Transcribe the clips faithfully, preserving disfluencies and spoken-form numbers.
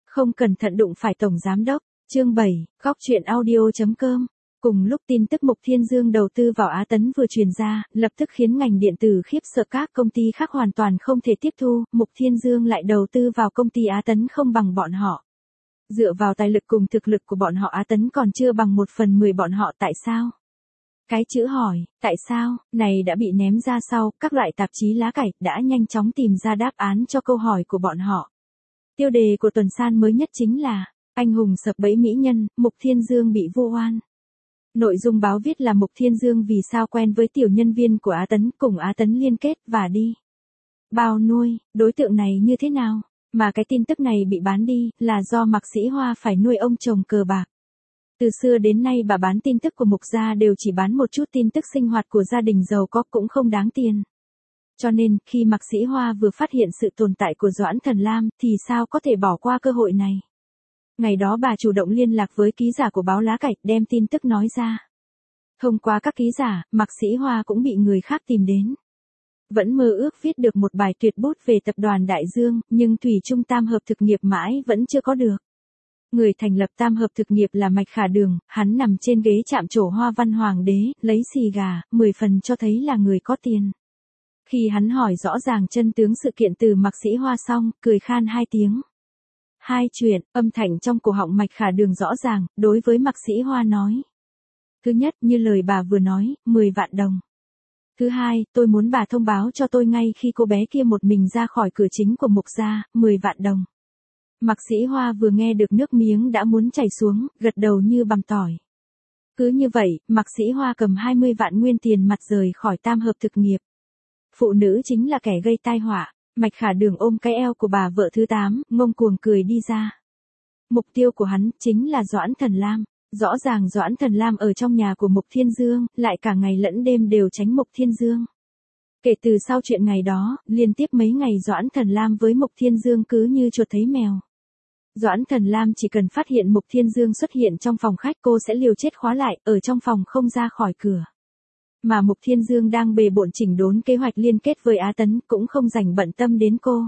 Không cẩn thận đụng phải tổng giám đốc. Chương bảy, góc truyện audio chấm com. Cùng lúc tin tức Mục Thiên Dương đầu tư vào Á Tấn vừa truyền ra, lập tức khiến ngành điện tử khiếp sợ, các công ty khác hoàn toàn không thể tiếp thu, Mục Thiên Dương lại đầu tư vào công ty Á Tấn không bằng bọn họ. Dựa vào tài lực cùng thực lực của bọn họ, Á Tấn còn chưa bằng một phần mười bọn họ, tại sao? Cái chữ hỏi, tại sao, này đã bị ném ra sau, các loại tạp chí lá cải đã nhanh chóng tìm ra đáp án cho câu hỏi của bọn họ. Tiêu đề của tuần san mới nhất chính là, anh hùng sập bẫy mỹ nhân, Mục Thiên Dương bị vu oan. Nội dung báo viết là Mục Thiên Dương vì sao quen với tiểu nhân viên của Á Tấn, cùng Á Tấn liên kết và đi bao nuôi, đối tượng này như thế nào, mà cái tin tức này bị bán đi, là do Mạc Sĩ Hoa phải nuôi ông chồng cờ bạc. Từ xưa đến nay bà bán tin tức của Mục gia đều chỉ bán một chút tin tức sinh hoạt của gia đình giàu có cũng không đáng tiền. Cho nên, khi Mạc Sĩ Hoa vừa phát hiện sự tồn tại của Doãn Thần Lam, thì sao có thể bỏ qua cơ hội này. Ngày đó bà chủ động liên lạc với ký giả của báo Lá Cải, đem tin tức nói ra. Thông qua các ký giả, Mạc Sĩ Hoa cũng bị người khác tìm đến. Vẫn mơ ước viết được một bài tuyệt bút về tập đoàn Đại Dương, nhưng thủy chung Tam Hợp Thực Nghiệp mãi vẫn chưa có được. Người thành lập Tam Hợp Thực Nghiệp là Mạch Khả Đường, hắn nằm trên ghế chạm trổ hoa văn hoàng đế, lấy xì gà, mười phần cho thấy là người có tiền. Khi hắn hỏi rõ ràng chân tướng sự kiện từ Mạc Sĩ Hoa xong, cười khan hai tiếng. Hai chuyện, âm thanh trong cổ họng Mạch Khả Đường rõ ràng, đối với Mạc Sĩ Hoa nói. Thứ nhất, như lời bà vừa nói, mười vạn đồng. Thứ hai, tôi muốn bà thông báo cho tôi ngay khi cô bé kia một mình ra khỏi cửa chính của Mục gia, mười vạn đồng. Mạc Sĩ Hoa vừa nghe được nước miếng đã muốn chảy xuống, gật đầu như bằm tỏi. Cứ như vậy, Mạc Sĩ Hoa cầm hai mươi vạn nguyên tiền mặt rời khỏi Tam Hợp Thực Nghiệp. Phụ nữ chính là kẻ gây tai họa. Mạch Khả Đường ôm cái eo của bà vợ thứ tám, ngông cuồng cười đi ra. Mục tiêu của hắn chính là Doãn Thần Lam. Rõ ràng Doãn Thần Lam ở trong nhà của Mục Thiên Dương, lại cả ngày lẫn đêm đều tránh Mục Thiên Dương. Kể từ sau chuyện ngày đó, liên tiếp mấy ngày Doãn Thần Lam với Mục Thiên Dương cứ như chuột thấy mèo. Doãn Thần Lam chỉ cần phát hiện Mục Thiên Dương xuất hiện trong phòng khách, cô sẽ liều chết khóa lại, ở trong phòng không ra khỏi cửa. Mà Mục Thiên Dương đang bề bộn chỉnh đốn kế hoạch liên kết với Á Tấn, cũng không rảnh bận tâm đến cô.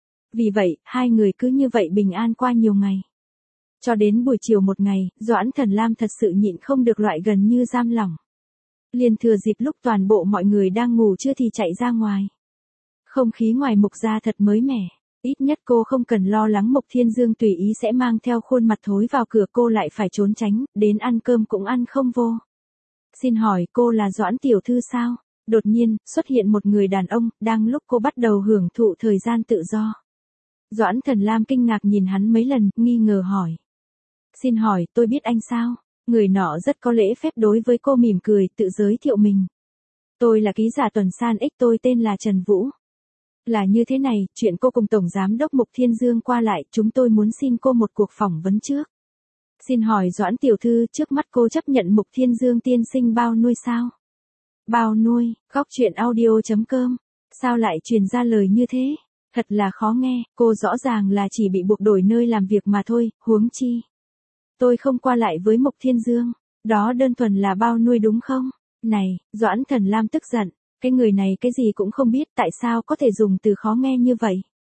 Vì vậy, hai người cứ như vậy bình an qua nhiều ngày. Cho đến buổi chiều một ngày, Doãn Thần Lam thật sự nhịn không được, loại gần như giam lỏng. Liền thừa dịp lúc toàn bộ mọi người đang ngủ trưa thì chạy ra ngoài. Không khí ngoài Mục gia thật mới mẻ. Ít nhất cô không cần lo lắng Mục Thiên Dương tùy ý sẽ mang theo khuôn mặt thối vào cửa, cô lại phải trốn tránh, đến ăn cơm cũng ăn không vô. Xin hỏi cô là Doãn tiểu thư sao? Đột nhiên, xuất hiện một người đàn ông, đang lúc cô bắt đầu hưởng thụ thời gian tự do. Doãn Thần Lam kinh ngạc nhìn hắn mấy lần, nghi ngờ hỏi. Xin hỏi, tôi biết anh sao? Người nọ rất có lễ phép đối với cô mỉm cười, tự giới thiệu mình. Tôi là ký giả tuần san X, tôi tên là Trần Vũ. Là như thế này, chuyện cô cùng Tổng Giám đốc Mục Thiên Dương qua lại, chúng tôi muốn xin cô một cuộc phỏng vấn trước. Xin hỏi Doãn tiểu thư, trước mắt cô chấp nhận Mục Thiên Dương tiên sinh bao nuôi sao? Bao nuôi, góc truyện audio chấm com. Sao lại truyền ra lời như thế? Thật là khó nghe, cô rõ ràng là chỉ bị buộc đổi nơi làm việc mà thôi, huống chi. Tôi không qua lại với Mục Thiên Dương, đó đơn thuần là bao nuôi đúng không? Này, Doãn Thần Lam tức giận, cái người này cái gì cũng không biết, tại sao có thể dùng từ khó nghe như vậy?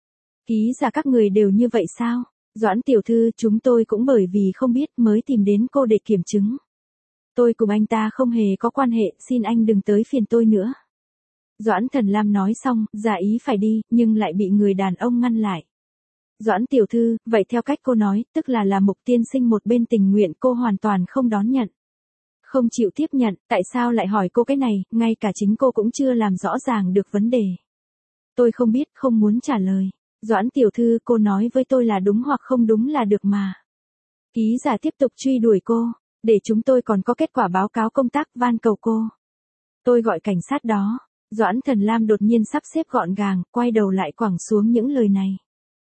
Ký giả các người đều như vậy sao? Doãn tiểu thư, chúng tôi cũng bởi vì không biết mới tìm đến cô để kiểm chứng. Tôi cùng anh ta không hề có quan hệ, xin anh đừng tới phiền tôi nữa. Doãn Thần Lam nói xong, giả ý phải đi, nhưng lại bị người đàn ông ngăn lại. Doãn tiểu thư, vậy theo cách cô nói, tức là là Mục tiên sinh một bên tình nguyện, cô hoàn toàn không đón nhận. Không chịu tiếp nhận, tại sao lại hỏi cô cái này, ngay cả chính cô cũng chưa làm rõ ràng được vấn đề. Tôi không biết, không muốn trả lời. Doãn tiểu thư, cô nói với tôi là đúng hoặc không đúng là được mà. Ký giả tiếp tục truy đuổi cô, để chúng tôi còn có kết quả báo cáo công tác, van cầu cô. Tôi gọi cảnh sát đó. Doãn Thần Lam đột nhiên sắp xếp gọn gàng, quay đầu lại quẳng xuống những lời này.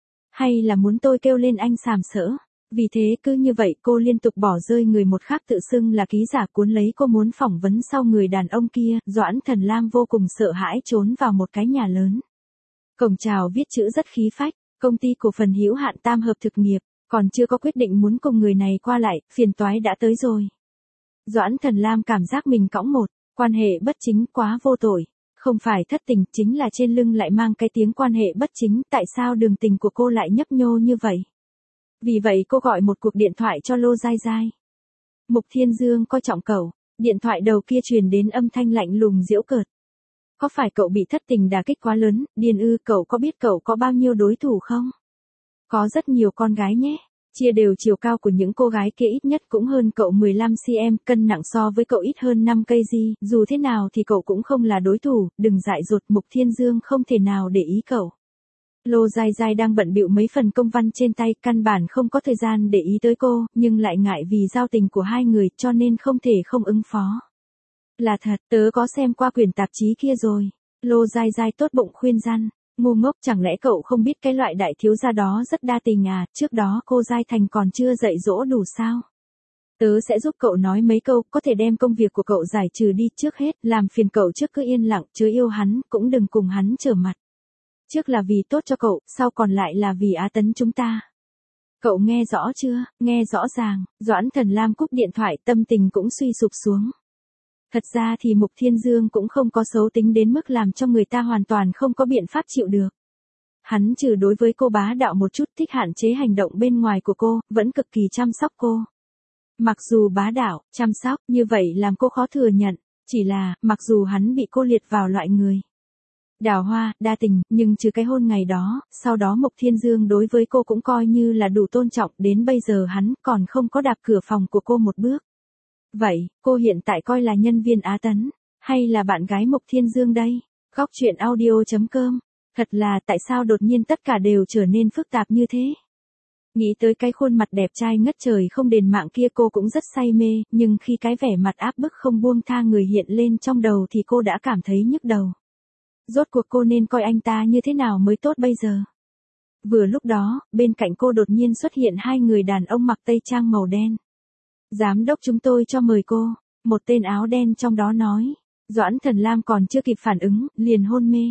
Hay là muốn tôi kêu lên anh sàm sỡ? Vì thế cứ như vậy cô liên tục bỏ rơi người một khác tự xưng là ký giả cuốn lấy cô muốn phỏng vấn sau người đàn ông kia. Doãn Thần Lam vô cùng sợ hãi trốn vào một cái nhà lớn. Cổng chào viết chữ rất khí phách, công ty cổ phần hữu hạn Tam Hợp Thực Nghiệp, còn chưa có quyết định muốn cùng người này qua lại, phiền toái đã tới rồi. Doãn Thần Lam cảm giác mình cõng một quan hệ bất chính quá vô tội. Không phải thất tình, chính là trên lưng lại mang cái tiếng quan hệ bất chính, tại sao đường tình của cô lại nhấp nhô như vậy? Vì vậy cô gọi một cuộc điện thoại cho Lô Giai Giai. Mục Thiên Dương coi trọng cậu, điện thoại đầu kia truyền đến âm thanh lạnh lùng giễu cợt. Có phải cậu bị thất tình đả kích quá lớn, điên ư, cậu có biết cậu có bao nhiêu đối thủ không? Có rất nhiều con gái nhé. Chia đều chiều cao của những cô gái kia ít nhất cũng hơn cậu mười lăm xăng-ti-mét, cân nặng so với cậu ít hơn năm ki lô gam, dù thế nào thì cậu cũng không là đối thủ, đừng dại dột. Mục Thiên Dương không thể nào để ý cậu. Lô Giai Giai đang bận bịu mấy phần công văn trên tay, căn bản không có thời gian để ý tới cô, nhưng lại ngại vì giao tình của hai người cho nên không thể không ứng phó. Là thật, tớ có xem qua quyển tạp chí kia rồi. Lô Giai Giai tốt bụng khuyên răn. Ngu ngốc, chẳng lẽ cậu không biết cái loại đại thiếu gia đó rất đa tình à, trước đó cô Giai Thành còn chưa dạy dỗ đủ sao? Tớ sẽ giúp cậu nói mấy câu, có thể đem công việc của cậu giải trừ đi. Trước hết, làm phiền cậu trước cứ yên lặng, chớ yêu hắn, cũng đừng cùng hắn trở mặt. Trước là vì tốt cho cậu, sau còn lại là vì Á Tấn chúng ta. Cậu nghe rõ chưa, nghe rõ ràng. Doãn Thần Lam cúp điện thoại, tâm tình cũng suy sụp xuống. Thật ra thì Mục Thiên Dương cũng không có xấu tính đến mức làm cho người ta hoàn toàn không có biện pháp chịu được. Hắn trừ đối với cô bá đạo một chút, thích hạn chế hành động bên ngoài của cô, vẫn cực kỳ chăm sóc cô. Mặc dù bá đạo, chăm sóc, như vậy làm cô khó thừa nhận, chỉ là, mặc dù hắn bị cô liệt vào loại người đào hoa, đa tình, nhưng trừ cái hôn ngày đó, sau đó Mục Thiên Dương đối với cô cũng coi như là đủ tôn trọng, đến bây giờ hắn còn không có đạp cửa phòng của cô một bước. Vậy, cô hiện tại coi là nhân viên Á Tấn, hay là bạn gái Mục Thiên Dương đây? Góc truyện audio chấm com. Thật là tại sao đột nhiên tất cả đều trở nên phức tạp như thế? Nghĩ tới cái khuôn mặt đẹp trai ngất trời không đền mạng kia cô cũng rất say mê, nhưng khi cái vẻ mặt áp bức không buông tha người hiện lên trong đầu thì cô đã cảm thấy nhức đầu. Rốt cuộc cô nên coi anh ta như thế nào mới tốt bây giờ? Vừa lúc đó, bên cạnh cô đột nhiên xuất hiện hai người đàn ông mặc tây trang màu đen. Giám đốc chúng tôi cho mời cô, một tên áo đen trong đó nói. Doãn Thần Lam còn chưa kịp phản ứng, liền hôn mê.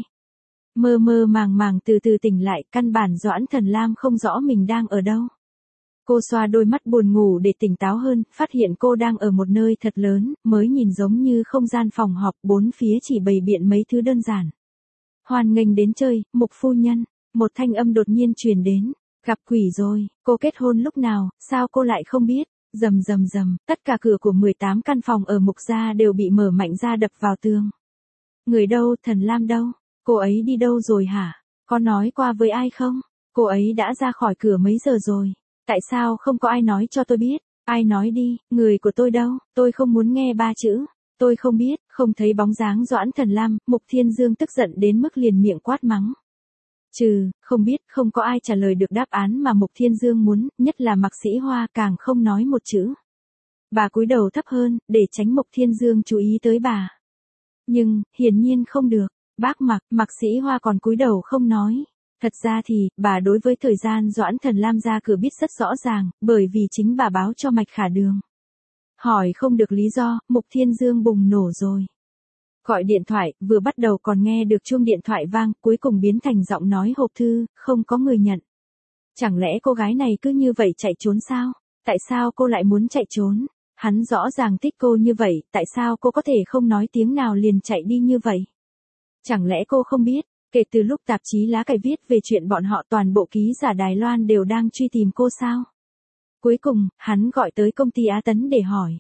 Mơ mơ màng màng từ từ tỉnh lại, căn bản Doãn Thần Lam không rõ mình đang ở đâu. Cô xoa đôi mắt buồn ngủ để tỉnh táo hơn, phát hiện cô đang ở một nơi thật lớn, mới nhìn giống như không gian phòng họp, bốn phía chỉ bày biện mấy thứ đơn giản. Hoan nghênh đến chơi, Mục phu nhân, một thanh âm đột nhiên truyền đến. Gặp quỷ rồi, cô kết hôn lúc nào, sao cô lại không biết? Rầm rầm rầm, tất cả cửa của mười tám căn phòng ở Mục gia đều bị mở mạnh ra đập vào tường. Người đâu, Thần Lam đâu? Cô ấy đi đâu rồi hả? Có nói qua với ai không? Cô ấy đã ra khỏi cửa mấy giờ rồi? Tại sao không có ai nói cho tôi biết? Ai nói đi, người của tôi đâu? Tôi không muốn nghe ba chữ. Tôi không biết, không thấy bóng dáng Doãn Thần Lam. Mục Thiên Dương tức giận đến mức liền miệng quát mắng. Trừ, không biết, không có ai trả lời được đáp án mà Mục Thiên Dương muốn, nhất là Mạc Sĩ Hoa càng không nói một chữ. Bà cúi đầu thấp hơn, để tránh Mục Thiên Dương chú ý tới bà. Nhưng, hiển nhiên không được, bác Mạc, Mạc Sĩ Hoa còn cúi đầu không nói. Thật ra thì, bà đối với thời gian Doãn Thần Lam ra cửa biết rất rõ ràng, bởi vì chính bà báo cho Mạch Khả Đường. Hỏi không được lý do, Mục Thiên Dương bùng nổ rồi. Gọi điện thoại, vừa bắt đầu còn nghe được chuông điện thoại vang, cuối cùng biến thành giọng nói hộp thư, không có người nhận. Chẳng lẽ cô gái này cứ như vậy chạy trốn sao? Tại sao cô lại muốn chạy trốn? Hắn rõ ràng thích cô như vậy, tại sao cô có thể không nói tiếng nào liền chạy đi như vậy? Chẳng lẽ cô không biết, kể từ lúc tạp chí Lá Cải viết về chuyện bọn họ toàn bộ ký giả Đài Loan đều đang truy tìm cô sao? Cuối cùng, hắn gọi tới công ty Á Tấn để hỏi.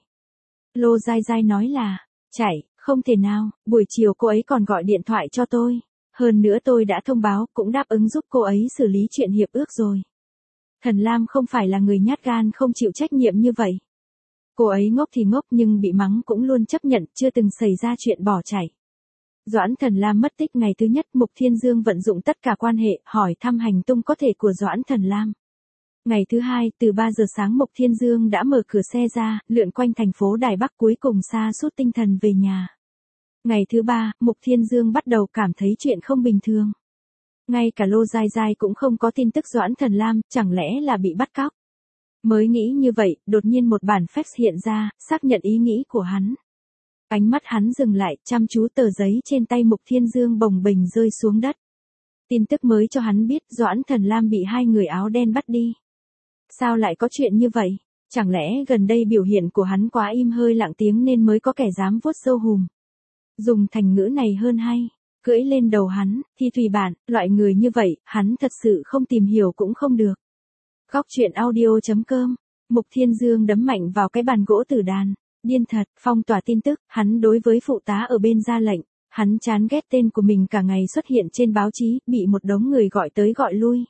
Lô Giai Giai nói là, chạy, không thể nào, buổi chiều cô ấy còn gọi điện thoại cho tôi. Hơn nữa tôi đã thông báo, cũng đáp ứng giúp cô ấy xử lý chuyện hiệp ước rồi. Thần Lam không phải là người nhát gan không chịu trách nhiệm như vậy. Cô ấy ngốc thì ngốc nhưng bị mắng cũng luôn chấp nhận, chưa từng xảy ra chuyện bỏ chạy. Doãn Thần Lam mất tích ngày thứ nhất, Mục Thiên Dương vận dụng tất cả quan hệ, hỏi thăm hành tung có thể của Doãn Thần Lam. Ngày thứ hai, từ ba giờ sáng Mục Thiên Dương đã mở cửa xe ra, lượn quanh thành phố Đài Bắc cuối cùng sa sút tinh thần về nhà. Ngày thứ ba, Mục Thiên Dương bắt đầu cảm thấy chuyện không bình thường. Ngay cả Lô Giai Giai cũng không có tin tức Doãn Thần Lam, chẳng lẽ là bị bắt cóc. Mới nghĩ như vậy, đột nhiên một bản fax hiện ra, xác nhận ý nghĩ của hắn. Ánh mắt hắn dừng lại, chăm chú tờ giấy trên tay Mục Thiên Dương bồng bềnh rơi xuống đất. Tin tức mới cho hắn biết Doãn Thần Lam bị hai người áo đen bắt đi. Sao lại có chuyện như vậy? Chẳng lẽ gần đây biểu hiện của hắn quá im hơi lặng tiếng nên mới có kẻ dám vuốt râu hùm. Dùng thành ngữ này hơn hay, cưỡi lên đầu hắn, thì tùy bạn, loại người như vậy, hắn thật sự không tìm hiểu cũng không được. Góc chuyện audio.com. Mục Thiên Dương đấm mạnh vào cái bàn gỗ tử đàn. Điên thật, phong tỏa tin tức, hắn đối với phụ tá ở bên ra lệnh. Hắn chán ghét tên của mình cả ngày xuất hiện trên báo chí, bị một đống người gọi tới gọi lui.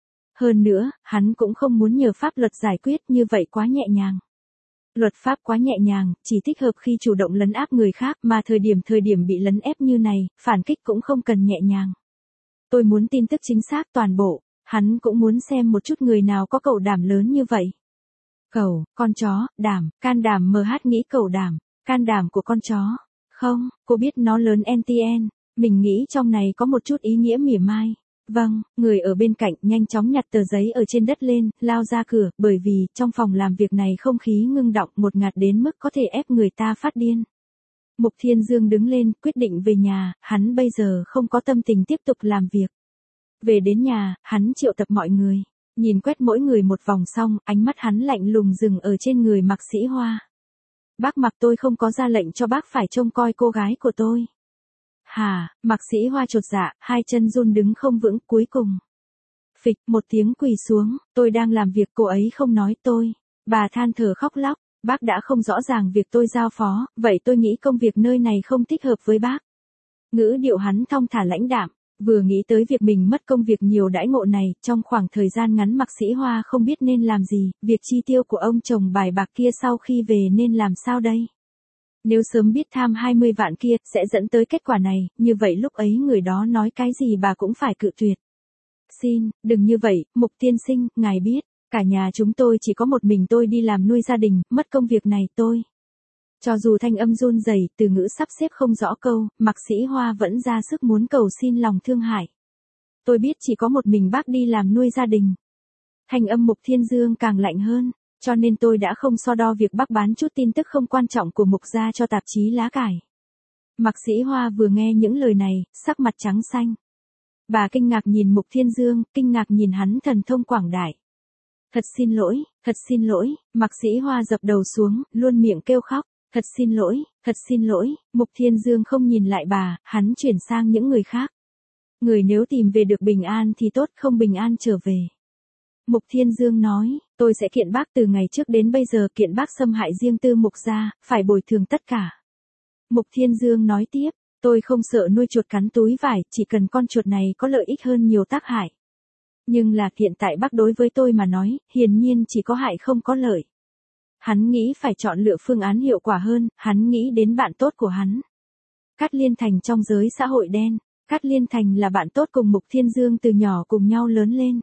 Hơn nữa, hắn cũng không muốn nhờ pháp luật giải quyết, như vậy quá nhẹ nhàng. Luật pháp quá nhẹ nhàng, chỉ thích hợp khi chủ động lấn áp người khác, mà thời điểm thời điểm bị lấn ép như này, phản kích cũng không cần nhẹ nhàng. Tôi muốn tin tức chính xác toàn bộ, hắn cũng muốn xem một chút người nào có cẩu đảm lớn như vậy. Cẩu, con chó, đảm, can đảm mh nghĩ cẩu đảm, can đảm của con chó. Không, cô biết nó lớn en tê en, mình nghĩ trong này có một chút ý nghĩa mỉa mai. Vâng, người ở bên cạnh nhanh chóng nhặt tờ giấy ở trên đất lên, lao ra cửa, bởi vì trong phòng làm việc này không khí ngưng đọng một ngạt đến mức có thể ép người ta phát điên. Mục Thiên Dương đứng lên, quyết định về nhà, hắn bây giờ không có tâm tình tiếp tục làm việc. Về đến nhà, hắn triệu tập mọi người, nhìn quét mỗi người một vòng xong, ánh mắt hắn lạnh lùng dừng ở trên người Mạc Sĩ Hoa. Bác Mạc, tôi không có ra lệnh cho bác phải trông coi cô gái của tôi. Hả, Mạc Sĩ Hoa chột dạ, hai chân run đứng không vững, cuối cùng. Phịch, một tiếng quỳ xuống, tôi đang làm việc, cô ấy không nói tôi. Bà than thở khóc lóc, bác đã không rõ ràng việc tôi giao phó, vậy tôi nghĩ công việc nơi này không thích hợp với bác. Ngữ điệu hắn thong thả lãnh đạm, vừa nghĩ tới việc mình mất công việc nhiều đãi ngộ này, trong khoảng thời gian ngắn Mạc Sĩ Hoa không biết nên làm gì, việc chi tiêu của ông chồng bài bạc kia sau khi về nên làm sao đây? Nếu sớm biết tham hai mươi vạn kia, sẽ dẫn tới kết quả này, như vậy lúc ấy người đó nói cái gì bà cũng phải cự tuyệt. Xin, đừng như vậy, Mục tiên sinh, ngài biết, cả nhà chúng tôi chỉ có một mình tôi đi làm nuôi gia đình, mất công việc này tôi. Cho dù thanh âm run rẩy, từ ngữ sắp xếp không rõ câu, Mạc Sĩ Hoa vẫn ra sức muốn cầu xin lòng thương hại. Tôi biết chỉ có một mình bác đi làm nuôi gia đình. Thanh âm Mục Thiên Dương càng lạnh hơn. Cho nên tôi đã không so đo việc bác bán chút tin tức không quan trọng của Mục gia cho tạp chí lá cải. Mạc Sĩ Hoa vừa nghe những lời này, sắc mặt trắng xanh. Bà kinh ngạc nhìn Mục Thiên Dương, kinh ngạc nhìn hắn thần thông quảng đại. Thật xin lỗi, thật xin lỗi, Mạc Sĩ Hoa dập đầu xuống, luôn miệng kêu khóc. Thật xin lỗi, thật xin lỗi, Mục Thiên Dương không nhìn lại bà, hắn chuyển sang những người khác. Người nếu tìm về được bình an thì tốt, không bình an trở về. Mục Thiên Dương nói, tôi sẽ kiện bác từ ngày trước đến bây giờ, kiện bác xâm hại riêng tư Mục gia, phải bồi thường tất cả. Mục Thiên Dương nói tiếp, tôi không sợ nuôi chuột cắn túi vải, chỉ cần con chuột này có lợi ích hơn nhiều tác hại. Nhưng là hiện tại bác đối với tôi mà nói, hiển nhiên chỉ có hại không có lợi. Hắn nghĩ phải chọn lựa phương án hiệu quả hơn, hắn nghĩ đến bạn tốt của hắn. Cát Liên Thành trong giới xã hội đen, Cát Liên Thành là bạn tốt cùng Mục Thiên Dương từ nhỏ cùng nhau lớn lên.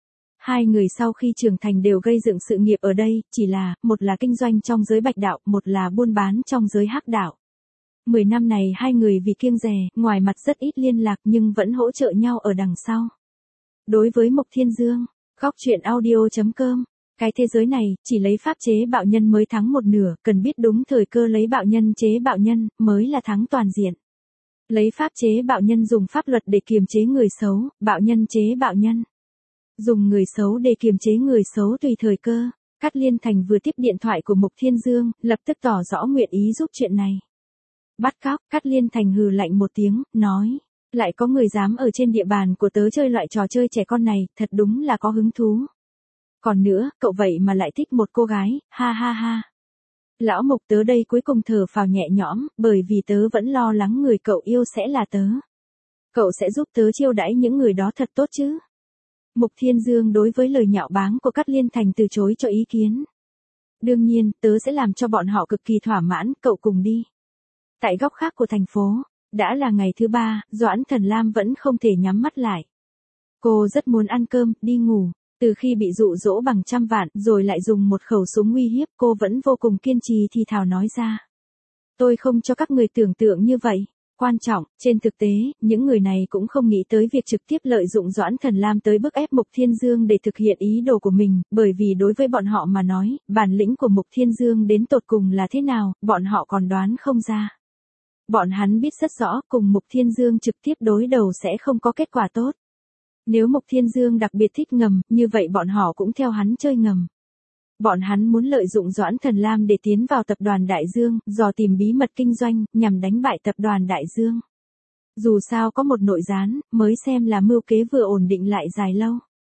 Hai người sau khi trưởng thành đều gây dựng sự nghiệp ở đây, chỉ là, một là kinh doanh trong giới bạch đạo, một là buôn bán trong giới hắc đạo. Mười năm này hai người vì kiêng dè, ngoài mặt rất ít liên lạc nhưng vẫn hỗ trợ nhau ở đằng sau. Đối với Mục Thiên Dương, góc chuyện audio.com, cái thế giới này, chỉ lấy pháp chế bạo nhân mới thắng một nửa, cần biết đúng thời cơ lấy bạo nhân chế bạo nhân, mới là thắng toàn diện. Lấy pháp chế bạo nhân dùng pháp luật để kiềm chế người xấu, bạo nhân chế bạo nhân. Dùng người xấu để kiềm chế người xấu tùy thời cơ. Cát Liên Thành vừa tiếp điện thoại của Mục Thiên Dương, lập tức tỏ rõ nguyện ý giúp chuyện này. Bắt cóc, Cát Liên Thành hừ lạnh một tiếng, nói. Lại có người dám ở trên địa bàn của tớ chơi loại trò chơi trẻ con này, thật đúng là có hứng thú. Còn nữa, cậu vậy mà lại thích một cô gái, ha ha ha. Lão Mục tớ đây cuối cùng thở phào nhẹ nhõm, bởi vì tớ vẫn lo lắng người cậu yêu sẽ là tớ. Cậu sẽ giúp tớ chiêu đãi những người đó thật tốt chứ. Mục Thiên Dương đối với lời nhạo báng của Cát Liên Thành từ chối cho ý kiến. Đương nhiên, tớ sẽ làm cho bọn họ cực kỳ thỏa mãn, cậu cùng đi. Tại góc khác của thành phố, đã là ngày thứ ba, Doãn Thần Lam vẫn không thể nhắm mắt lại. Cô rất muốn ăn cơm, đi ngủ. Từ khi bị dụ dỗ bằng trăm vạn, rồi lại dùng một khẩu súng uy hiếp, cô vẫn vô cùng kiên trì thì thào nói ra. Tôi không cho các người tưởng tượng như vậy. Quan trọng, trên thực tế, những người này cũng không nghĩ tới việc trực tiếp lợi dụng Doãn Thần Lam tới bức ép Mục Thiên Dương để thực hiện ý đồ của mình, bởi vì đối với bọn họ mà nói, bản lĩnh của Mục Thiên Dương đến tột cùng là thế nào, bọn họ còn đoán không ra. Bọn hắn biết rất rõ, cùng Mục Thiên Dương trực tiếp đối đầu sẽ không có kết quả tốt. Nếu Mục Thiên Dương đặc biệt thích ngầm, như vậy bọn họ cũng theo hắn chơi ngầm. Bọn hắn muốn lợi dụng Doãn Thần Lam để tiến vào tập đoàn Đại Dương, dò tìm bí mật kinh doanh, nhằm đánh bại tập đoàn Đại Dương. Dù sao có một nội gián, mới xem là mưu kế vừa ổn định lại dài lâu.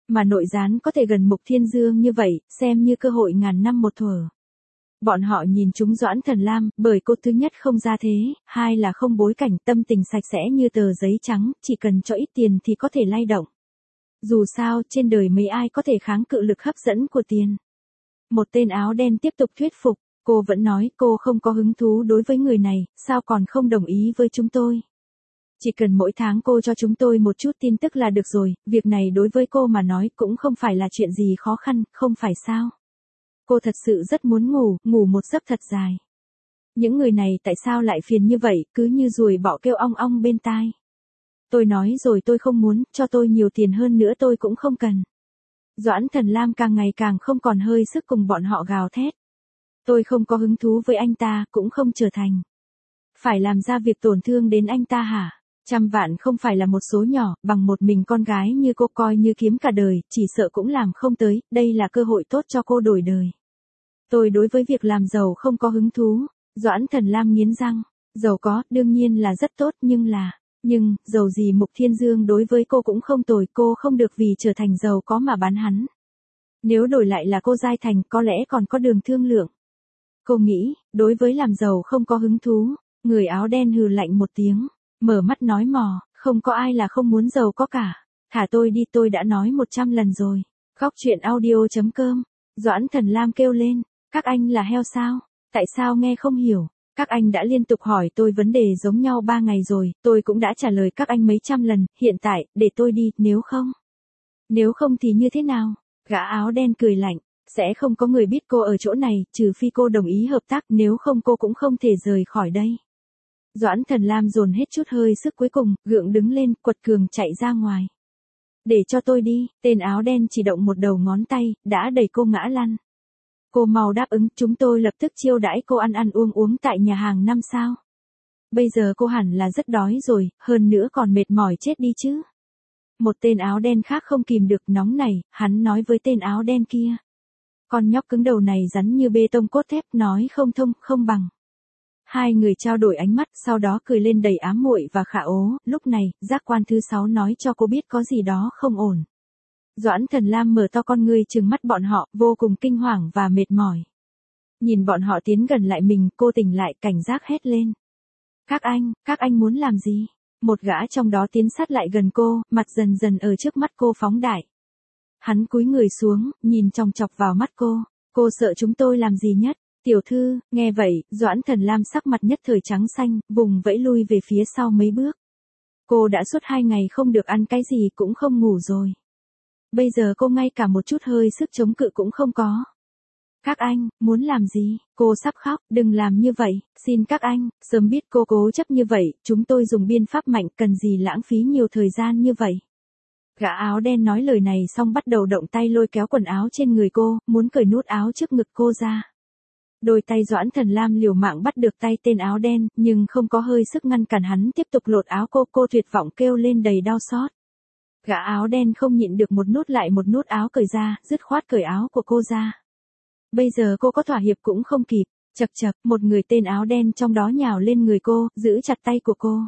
Mà nội gián có thể gần Mục Thiên Dương như vậy, xem như cơ hội ngàn năm một thuở. Bọn họ nhìn chúng Doãn Thần Lam, bởi cô thứ nhất không ra thế, hai là không bối cảnh, tâm tình sạch sẽ như tờ giấy trắng, chỉ cần cho ít tiền thì có thể lay động. Dù sao, trên đời mấy ai có thể kháng cự lực hấp dẫn của tiền. Một tên áo đen tiếp tục thuyết phục, cô vẫn nói cô không có hứng thú đối với người này, sao còn không đồng ý với chúng tôi. Chỉ cần mỗi tháng cô cho chúng tôi một chút tin tức là được rồi, việc này đối với cô mà nói cũng không phải là chuyện gì khó khăn, không phải sao. Cô thật sự rất muốn ngủ, ngủ một giấc thật dài. Những người này tại sao lại phiền như vậy, cứ như ruồi bọ kêu ong ong bên tai. Tôi nói rồi tôi không muốn, cho tôi nhiều tiền hơn nữa tôi cũng không cần. Doãn Thần Lam càng ngày càng không còn hơi sức cùng bọn họ gào thét. Tôi không có hứng thú với anh ta, cũng không trở thành. Phải làm ra việc tổn thương đến anh ta hả? Trăm vạn không phải là một số nhỏ, bằng một mình con gái như cô coi như kiếm cả đời, chỉ sợ cũng làm không tới, đây là cơ hội tốt cho cô đổi đời. Tôi đối với việc làm giàu không có hứng thú. Doãn Thần Lam nghiến răng. Giàu có, đương nhiên là rất tốt nhưng là... Nhưng, giàu gì Mục Thiên Dương đối với cô cũng không tồi, cô không được vì trở thành giàu có mà bán hắn. Nếu đổi lại là cô Giai Thành có lẽ còn có đường thương lượng. Cô nghĩ, đối với làm giàu không có hứng thú, người áo đen hừ lạnh một tiếng, mở mắt nói mò, không có ai là không muốn giàu có cả. Thả tôi đi, tôi đã nói một trăm lần rồi. Khóc chuyện audio chấm com. Doãn Thần Lam kêu lên, các anh là heo sao? Tại sao nghe không hiểu? Các anh đã liên tục hỏi tôi vấn đề giống nhau ba ngày rồi, tôi cũng đã trả lời các anh mấy trăm lần, hiện tại, để tôi đi, nếu không. Nếu không thì như thế nào? Gã áo đen cười lạnh, sẽ không có người biết cô ở chỗ này, trừ phi cô đồng ý hợp tác, nếu không cô cũng không thể rời khỏi đây. Doãn Thần Lam dồn hết chút hơi sức cuối cùng, gượng đứng lên, quật cường chạy ra ngoài. Để cho tôi đi, tên áo đen chỉ động một đầu ngón tay, đã đẩy cô ngã lăn. Cô mau đáp ứng, chúng tôi lập tức chiêu đãi cô ăn ăn uống uống tại nhà hàng năm sao. Bây giờ cô hẳn là rất đói rồi, hơn nữa còn mệt mỏi chết đi chứ. Một tên áo đen khác không kìm được nóng này, hắn nói với tên áo đen kia. Con nhóc cứng đầu này rắn như bê tông cốt thép, nói không thông, không bằng. Hai người trao đổi ánh mắt, sau đó cười lên đầy ám muội và khả ố, lúc này, giác quan thứ sáu nói cho cô biết có gì đó không ổn. Doãn Thần Lam mở to con ngươi trừng mắt bọn họ, vô cùng kinh hoàng và mệt mỏi. Nhìn bọn họ tiến gần lại mình, cô tỉnh lại, cảnh giác hét lên. Các anh, các anh muốn làm gì? Một gã trong đó tiến sát lại gần cô, mặt dần dần ở trước mắt cô phóng đại. Hắn cúi người xuống, nhìn chòng chọc vào mắt cô. Cô sợ chúng tôi làm gì nhất? Tiểu thư, nghe vậy, Doãn Thần Lam sắc mặt nhất thời trắng xanh, vùng vẫy lui về phía sau mấy bước. Cô đã suốt hai ngày không được ăn cái gì cũng không ngủ rồi. Bây giờ cô ngay cả một chút hơi sức chống cự cũng không có. Các anh, muốn làm gì? Cô sắp khóc, đừng làm như vậy, xin các anh, sớm biết cô cố chấp như vậy, chúng tôi dùng biện pháp mạnh, cần gì lãng phí nhiều thời gian như vậy. Gã áo đen nói lời này xong bắt đầu động tay lôi kéo quần áo trên người cô, muốn cởi nút áo trước ngực cô ra. Đôi tay Doãn Thần Lam liều mạng bắt được tay tên áo đen, nhưng không có hơi sức ngăn cản hắn tiếp tục lột áo cô, cô tuyệt vọng kêu lên đầy đau xót. Gã áo đen không nhịn được một nút lại một nút áo cởi ra, dứt khoát cởi áo của cô ra. Bây giờ cô có thỏa hiệp cũng không kịp, chậc chậc, một người tên áo đen trong đó nhào lên người cô, giữ chặt tay của cô.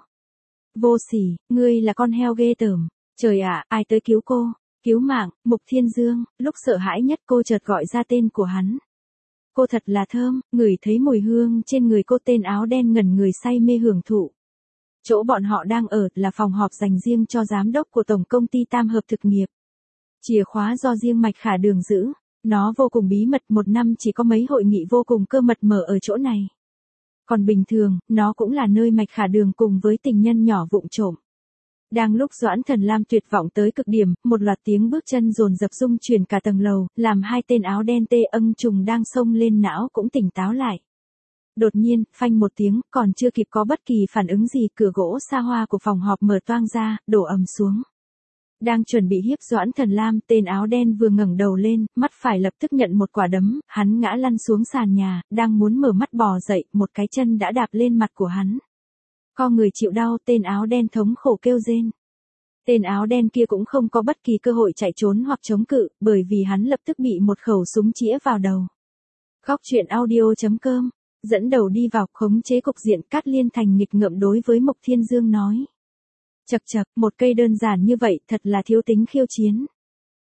Vô sỉ, ngươi là con heo ghê tởm, trời ạ, ai tới cứu cô, cứu mạng, Mục Thiên Dương, lúc sợ hãi nhất cô chợt gọi ra tên của hắn. Cô thật là thơm, ngửi thấy mùi hương trên người cô, tên áo đen ngẩn người say mê hưởng thụ. Chỗ bọn họ đang ở là phòng họp dành riêng cho giám đốc của tổng công ty Tam Hợp Thực nghiệp. Chìa khóa do riêng Mạch Khả Đường giữ, nó vô cùng bí mật, một năm chỉ có mấy hội nghị vô cùng cơ mật mở ở chỗ này. Còn bình thường, nó cũng là nơi Mạch Khả Đường cùng với tình nhân nhỏ vụng trộm. Đang lúc Doãn Thần Lam tuyệt vọng tới cực điểm, một loạt tiếng bước chân dồn dập rung chuyển cả tầng lầu, làm hai tên áo đen tê âng trùng đang xông lên não cũng tỉnh táo lại. Đột nhiên, phanh một tiếng, còn chưa kịp có bất kỳ phản ứng gì, cửa gỗ xa hoa của phòng họp mở toang ra, đổ ầm xuống. Đang chuẩn bị hiếp Doãn Thần Lam, tên áo đen vừa ngẩng đầu lên, mắt phải lập tức nhận một quả đấm, hắn ngã lăn xuống sàn nhà, đang muốn mở mắt bò dậy, một cái chân đã đạp lên mặt của hắn. Co người chịu đau, tên áo đen thống khổ kêu rên. Tên áo đen kia cũng không có bất kỳ cơ hội chạy trốn hoặc chống cự, bởi vì hắn lập tức bị một khẩu súng chĩa vào đầu. Khóc chuyện audio chấm com, dẫn đầu đi vào, khống chế cục diện. Cát Liên Thành nghịch ngợm đối với Mục Thiên Dương nói. Chậc chậc, một cây đơn giản như vậy thật là thiếu tính khiêu chiến.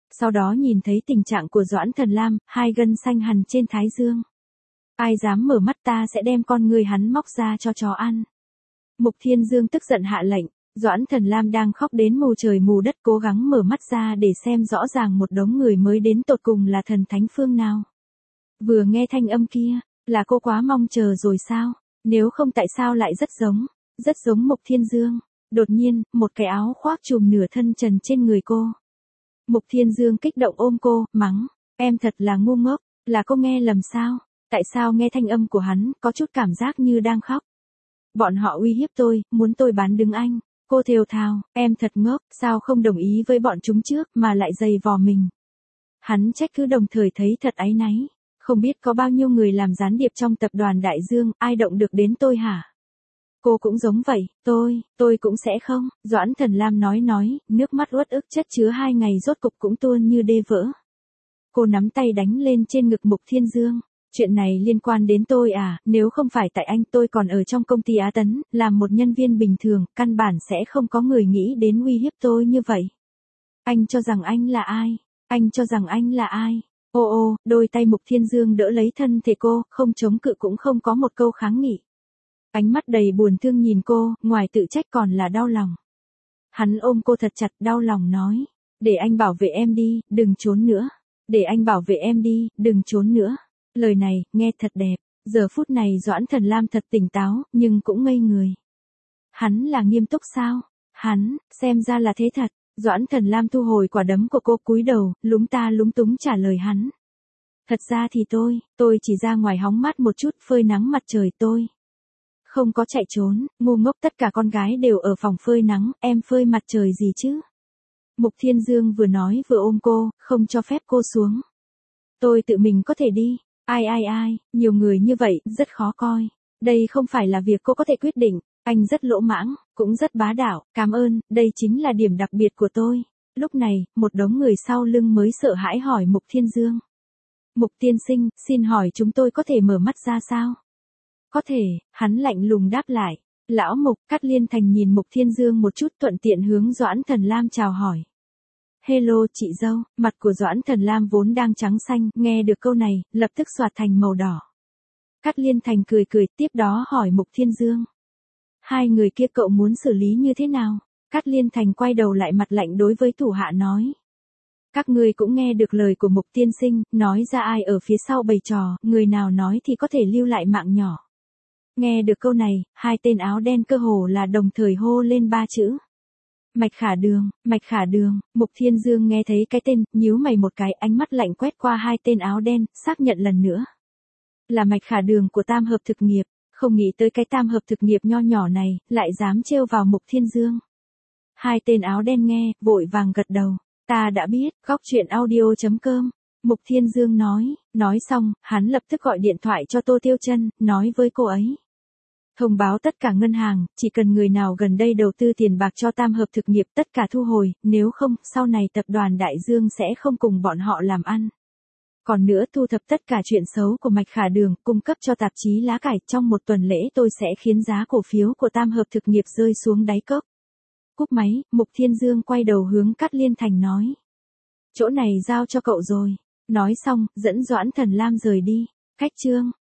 Sau đó nhìn thấy tình trạng của Doãn Thần Lam, hai gân xanh hằn trên thái dương. Ai dám mở mắt ta sẽ đem con người hắn móc ra cho chó ăn. Mục Thiên Dương tức giận hạ lệnh, Doãn Thần Lam đang khóc đến mù trời mù đất cố gắng mở mắt ra để xem rõ ràng một đống người mới đến tột cùng là thần thánh phương nào. Vừa nghe thanh âm kia, là cô quá mong chờ rồi sao? Nếu không tại sao lại rất giống, rất giống Mục Thiên Dương. Đột nhiên, một cái áo khoác trùm nửa thân trần trên người cô. Mục Thiên Dương kích động ôm cô, mắng, em thật là ngu ngốc, là cô nghe lầm sao? Tại sao nghe thanh âm của hắn, có chút cảm giác như đang khóc? Bọn họ uy hiếp tôi, muốn tôi bán đứng anh. Cô thều thào, em thật ngốc, sao không đồng ý với bọn chúng trước mà lại giày vò mình. Hắn trách cứ đồng thời thấy thật áy náy. Không biết có bao nhiêu người làm gián điệp trong tập đoàn Đại Dương, ai động được đến tôi hả? Cô cũng giống vậy, tôi, tôi cũng sẽ không. Doãn Thần Lam nói nói, nước mắt uất ức chất chứa hai ngày rốt cục cũng tuôn như đê vỡ. Cô nắm tay đánh lên trên ngực Mục Thiên Dương. Chuyện này liên quan đến tôi à, nếu không phải tại anh tôi còn ở trong công ty Á Tấn, làm một nhân viên bình thường, căn bản sẽ không có người nghĩ đến uy hiếp tôi như vậy. Anh cho rằng anh là ai? Anh cho rằng anh là ai? Ô ô, đôi tay Mục Thiên Dương đỡ lấy thân thể cô, không chống cự cũng không có một câu kháng nghị. Ánh mắt đầy buồn thương nhìn cô, ngoài tự trách còn là đau lòng. Hắn ôm cô thật chặt, đau lòng nói, để anh bảo vệ em đi, đừng trốn nữa. Để anh bảo vệ em đi, đừng trốn nữa. Lời này, nghe thật đẹp. Giờ phút này Doãn Thần Lam thật tỉnh táo, nhưng cũng ngây người. Hắn là nghiêm túc sao? Hắn, xem ra là thế thật. Doãn Thần Lam thu hồi quả đấm của cô, cúi đầu, lúng ta lúng túng trả lời hắn. Thật ra thì tôi, tôi chỉ ra ngoài hóng mát một chút, phơi nắng mặt trời tôi. Không có chạy trốn, ngu ngốc, tất cả con gái đều ở phòng phơi nắng, em phơi mặt trời gì chứ? Mục Thiên Dương vừa nói vừa ôm cô, không cho phép cô xuống. Tôi tự mình có thể đi. Ai ai ai, nhiều người như vậy, rất khó coi. Đây không phải là việc cô có thể quyết định. Anh rất lỗ mãng, cũng rất bá đạo. Cảm ơn, đây chính là điểm đặc biệt của tôi. Lúc này, một đống người sau lưng mới sợ hãi hỏi Mục Thiên Dương. Mục tiên sinh, xin hỏi chúng tôi có thể mở mắt ra sao? Có thể, hắn lạnh lùng đáp lại. Lão Mục, Cát Liên Thành nhìn Mục Thiên Dương một chút, thuận tiện hướng Doãn Thần Lam chào hỏi. Hello chị dâu, mặt của Doãn Thần Lam vốn đang trắng xanh, nghe được câu này, lập tức xoạt thành màu đỏ. Cát Liên Thành cười cười, tiếp đó hỏi Mục Thiên Dương. Hai người kia cậu muốn xử lý như thế nào? Cát Liên Thành quay đầu lại mặt lạnh đối với thủ hạ nói. Các ngươi cũng nghe được lời của Mục tiên sinh, nói ra ai ở phía sau bày trò, người nào nói thì có thể lưu lại mạng nhỏ. Nghe được câu này, hai tên áo đen cơ hồ là đồng thời hô lên ba chữ. Mạch Khả Đường, Mạch Khả Đường. Mục Thiên Dương nghe thấy cái tên, nhíu mày một cái, ánh mắt lạnh quét qua hai tên áo đen, xác nhận lần nữa. Là Mạch Khả Đường của Tam Hợp Thực Nghiệp, không nghĩ tới cái Tam Hợp Thực Nghiệp nho nhỏ này, lại dám trêu vào Mục Thiên Dương. Hai tên áo đen nghe, vội vàng gật đầu. Ta đã biết, góc truyện audio chấm com. Mục Thiên Dương nói, nói xong, hắn lập tức gọi điện thoại cho Tô Tiêu Chân, nói với cô ấy. Thông báo tất cả ngân hàng, chỉ cần người nào gần đây đầu tư tiền bạc cho Tam Hợp Thực Nghiệp tất cả thu hồi, nếu không, sau này tập đoàn Đại Dương sẽ không cùng bọn họ làm ăn. Còn nữa thu thập tất cả chuyện xấu của Mạch Khả Đường, cung cấp cho tạp chí lá cải, trong một tuần lễ tôi sẽ khiến giá cổ phiếu của Tam Hợp Thực Nghiệp rơi xuống đáy cốc. Cúp máy, Mục Thiên Dương quay đầu hướng Cát Liên Thành nói. Chỗ này giao cho cậu rồi. Nói xong, dẫn Doãn Thần Lam rời đi. Cách chương.